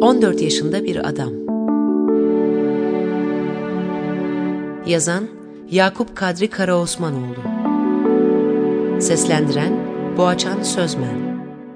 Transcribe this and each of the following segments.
14 yaşında bir adam. Yazan Yakup Kadri Karaosmanoğlu. Seslendiren Boğaçan Sözmen.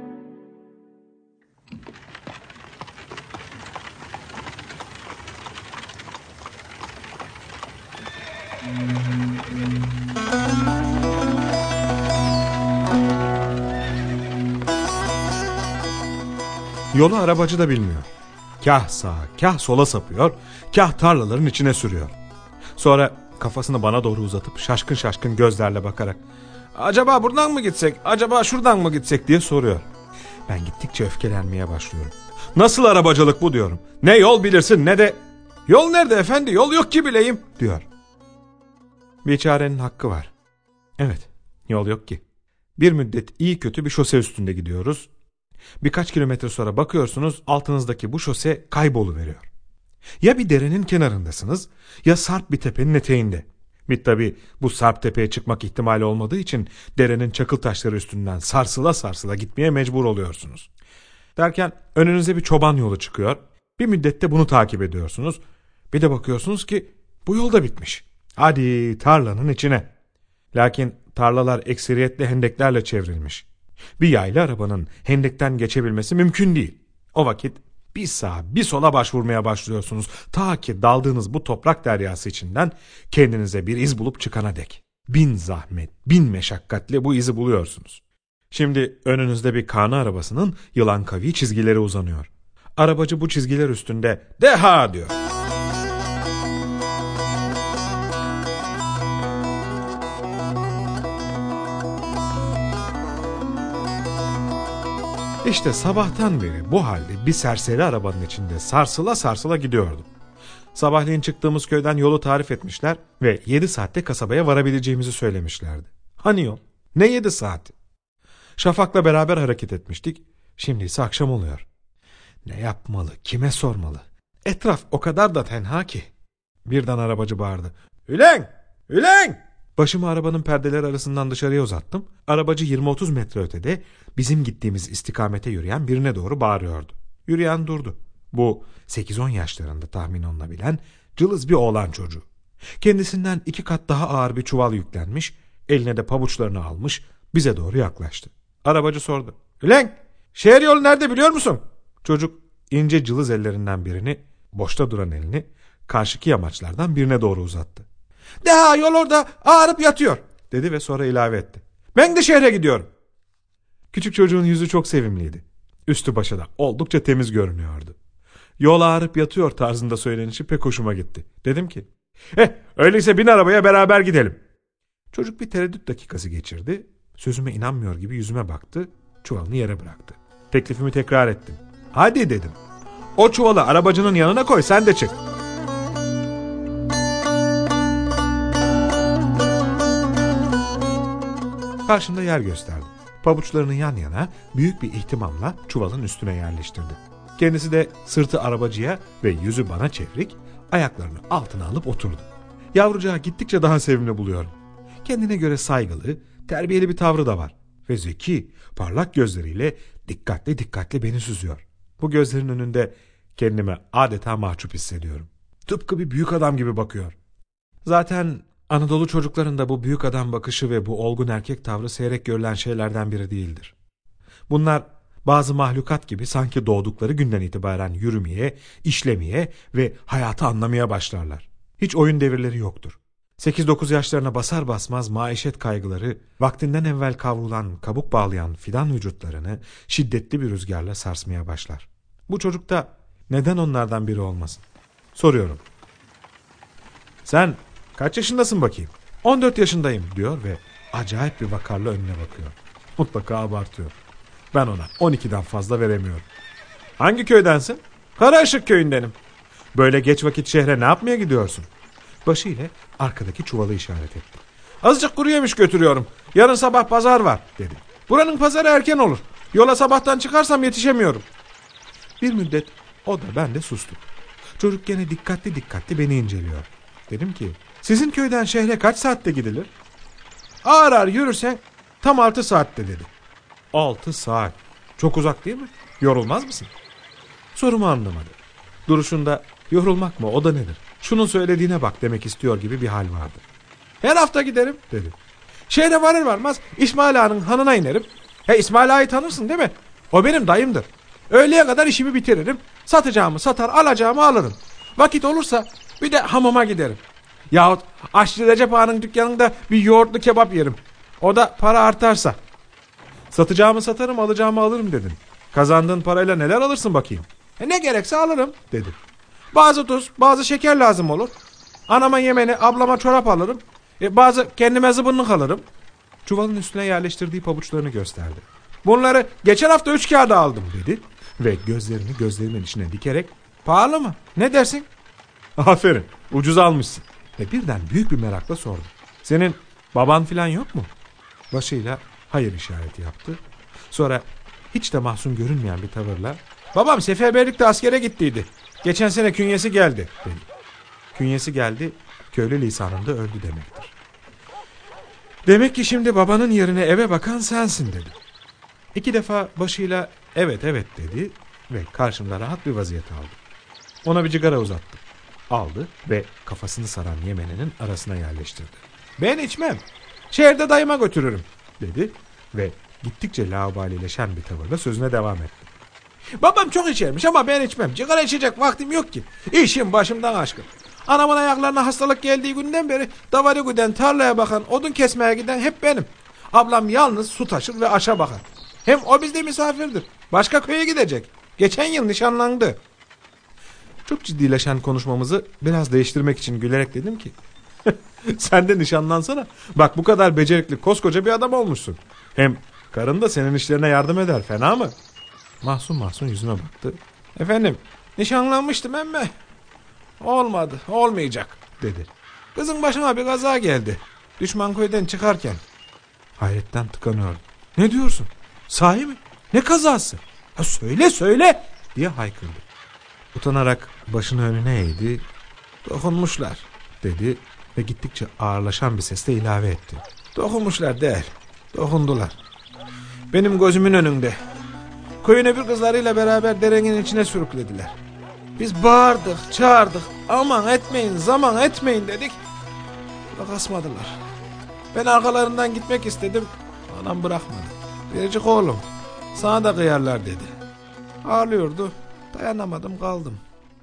Yolu arabacı da bilmiyor. Kah sağa, kah sola sapıyor, kah tarlaların içine sürüyor. Sonra kafasını bana doğru uzatıp şaşkın şaşkın gözlerle bakarak "Acaba buradan mı gitsek, acaba şuradan mı gitsek?" diye soruyor. Ben gittikçe öfkelenmeye başlıyorum. "Nasıl arabacılık bu?" diyorum. "Ne yol bilirsin ne de..." "Yol nerede efendi, yol yok ki bileyim," diyor. Biçarenin hakkı var. Evet, yol yok ki. Bir müddet iyi kötü bir şose üstünde gidiyoruz. Birkaç kilometre sonra bakıyorsunuz altınızdaki bu şose kayboluveriyor. Ya bir derenin kenarındasınız ya sarp bir tepenin eteğinde. Tabii bu sarp tepeye çıkmak ihtimali olmadığı için derenin çakıl taşları üstünden sarsıla sarsıla gitmeye mecbur oluyorsunuz. Derken önünüze bir çoban yolu çıkıyor. Bir müddette bunu takip ediyorsunuz. Bir de bakıyorsunuz ki bu yol da bitmiş. Hadi tarlanın içine. Lakin tarlalar ekseriyetle hendeklerle çevrilmiş. Bir yaylı arabanın hendekten geçebilmesi mümkün değil. O vakit bir sağa bir sola başvurmaya başlıyorsunuz. Ta ki daldığınız bu toprak deryası içinden kendinize bir iz bulup çıkana dek. Bin zahmet, bin meşakkatle bu izi buluyorsunuz. Şimdi önünüzde bir kana arabasının yılan kavi çizgileri uzanıyor. Arabacı bu çizgiler üstünde "Deha!" diyor. İşte sabahtan beri bu halde bir serseri arabanın içinde sarsıla sarsıla gidiyordum. Sabahleyin çıktığımız köyden yolu tarif etmişler ve 7 saatte kasabaya varabileceğimizi söylemişlerdi. Hani yol? Ne 7 saati? Şafak'la beraber hareket etmiştik. Şimdi ise akşam oluyor. Ne yapmalı, kime sormalı? Etraf o kadar da tenha ki. Birden arabacı bağırdı. "Ülen! Ülen!" Başımı arabanın perdeleri arasından dışarıya uzattım. Arabacı 20-30 metre ötede bizim gittiğimiz istikamete yürüyen birine doğru bağırıyordu. Yürüyen durdu. Bu 8-10 yaşlarında tahmin olunabilen cılız bir oğlan çocuğu. Kendisinden 2 kat daha ağır bir çuval yüklenmiş, eline de pabuçlarını almış bize doğru yaklaştı. Arabacı sordu. "Ülen, şehir yolu nerede biliyor musun?" Çocuk ince cılız ellerinden birini, boşta duran elini karşıki yamaçlardan birine doğru uzattı. "Daha yol orada ağrıp yatıyor," dedi ve sonra ilave etti. "Ben de şehre gidiyorum." Küçük çocuğun yüzü çok sevimliydi. Üstü başı da oldukça temiz görünüyordu. "Yol ağrıp yatıyor" tarzında söylenişi pek hoşuma gitti. Dedim ki, öyleyse bin arabaya beraber gidelim." Çocuk bir tereddüt dakikası geçirdi. Sözüme inanmıyor gibi yüzüme baktı. Çuvalını yere bıraktı. Teklifimi tekrar ettim. "Hadi," dedim. "O çuvalı arabacının yanına koy, sen de çık." Karşımda yer gösterdi. Pabuçlarını yan yana büyük bir ihtimamla çuvalın üstüne yerleştirdi. Kendisi de sırtı arabacıya ve yüzü bana çevrik, ayaklarını altına alıp oturdu. Yavrucağı gittikçe daha sevimli buluyorum. Kendine göre saygılı, terbiyeli bir tavrı da var. Ve zeki, parlak gözleriyle dikkatli dikkatli beni süzüyor. Bu gözlerin önünde kendimi adeta mahcup hissediyorum. Tıpkı bir büyük adam gibi bakıyor. Zaten Anadolu çocuklarında bu büyük adam bakışı ve bu olgun erkek tavrı seyrek görülen şeylerden biri değildir. Bunlar bazı mahlukat gibi sanki doğdukları günden itibaren yürümeye, işlemeye ve hayatı anlamaya başlarlar. Hiç oyun devirleri yoktur. 8-9 yaşlarına basar basmaz maişet kaygıları vaktinden evvel kavrulan, kabuk bağlayan fidan vücutlarını şiddetli bir rüzgarla sarsmaya başlar. Bu çocuk da neden onlardan biri olmasın? Soruyorum. "Sen kaç yaşındasın bakayım?" "14 yaşındayım," diyor ve acayip bir vakarla önüne bakıyor. Mutlaka abartıyor. Ben ona 12'den fazla veremiyorum. "Hangi köydensin?" "Karaışık köyündenim." "Böyle geç vakit şehre ne yapmaya gidiyorsun?" Başıyla arkadaki çuvalı işaret etti. "Azıcık kuru yemiş götürüyorum. Yarın sabah pazar var," dedi. "Buranın pazarı erken olur. Yola sabahtan çıkarsam yetişemiyorum." Bir müddet o da ben de sustuk. Çocuk gene dikkatli dikkatli beni inceliyor. Dedim ki, "Sizin köyden şehre kaç saatte gidilir?" "Ağır ağır yürürsen tam 6 saatte," dedi. 6 saat. Çok uzak değil mi? Yorulmaz mısın? Sorumu anlamadı. Duruşunda yorulmak mı o da nedir? Şunun söylediğine bak demek istiyor gibi bir hal vardı. Her hafta giderim dedi. Şehre varır varmaz İsmail Ağa'nın hanına inerim. İsmail Ağa'yı tanırsın değil mi? O benim dayımdır. Öğleye kadar işimi bitiririm. Satacağımı satar, alacağımı alırım. Vakit olursa bir de hamama giderim. Yahut Aşçı Recep Ağa'nın dükkanında bir yoğurtlu kebap yerim. O da para artarsa. Satacağımı satarım, alacağımı alırım dedin. Kazandığın parayla neler alırsın bakayım? Ne gerekse alırım dedi. Bazı tuz, bazı şeker lazım olur. Anama yemeni, ablama çorap alırım. Bazı kendime zıbınlık alırım. Çuvalın üstüne yerleştirdiği pabuçlarını gösterdi. Bunları geçen hafta 3 kağıda aldım dedi. Ve gözlerini gözlerimin içine dikerek pahalı mı? Ne dersin? Aferin, ucuz almışsın. Ve birden büyük bir merakla sordu. Senin baban filan yok mu? Başıyla hayır işareti yaptı. Sonra hiç de mahzun görünmeyen bir tavırla babam seferberlikte askere gittiydi. Geçen sene künyesi geldi dedi. Künyesi geldi, köylü lisanında öldü demektir. Demek ki şimdi babanın yerine eve bakan sensin dedi. 2 defa başıyla evet dedi ve karşımda rahat bir vaziyet aldı. Ona bir cigara uzattım. Aldı ve kafasını saran yemeninin arasına yerleştirdi. Ben içmem. Şehirde dayıma götürürüm dedi ve gittikçe laubalileşen bir tavırla sözüne devam etti. Babam çok içermiş ama ben içmem. Cigara içecek vaktim yok ki. İşim başımdan aşkın. Anamın ayaklarına hastalık geldiği günden beri davarı güden, tarlaya bakan, odun kesmeye giden hep benim. Ablam yalnız su taşır ve aşa bakar. Hem o bizde misafirdir. Başka köye gidecek. Geçen yıl nişanlandı. Çok ciddileşen konuşmamızı biraz değiştirmek için gülerek dedim ki sen de nişanlansana. Bak bu kadar becerikli koskoca bir adam olmuşsun. Hem karın da senin işlerine yardım eder. Fena mı? Mahzun yüzüme baktı. Efendim nişanlanmıştım emme. Olmadı, olmayacak dedi. Kızın başına bir kaza geldi. Düşman köyden çıkarken. Hayretten tıkanıyordum. Ne diyorsun? Sahi mi? Ne kazası? Söyle diye haykırdı. Utanarak başını önüne eğdi. Dokunmuşlar dedi ve gittikçe ağırlaşan bir sesle ilave etti. Dokunmuşlar değil, dokundular. Benim gözümün önünde. Köyün öbür kızlarıyla beraber derenin içine sürüklediler. Biz bağırdık, çağırdık. Aman etmeyin, zaman etmeyin dedik. Kasmadılar. Ben arkalarından gitmek istedim. Anam bırakmadı. Biricik oğlum, sana da kıyarlar dedi. Ağlıyordu. Dayanamadım kaldım.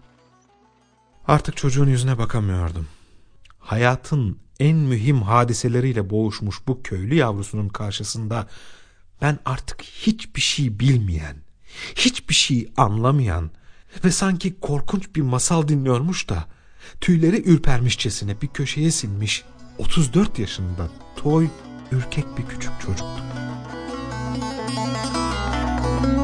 Artık çocuğun yüzüne bakamıyordum. Hayatın en mühim hadiseleriyle boğuşmuş bu köylü yavrusunun karşısında ben artık hiçbir şey bilmeyen, hiçbir şey anlamayan ve sanki korkunç bir masal dinliyormuş da tüyleri ürpermişçesine bir köşeye sinmiş 34 yaşında toy, ürkek bir küçük çocuktum.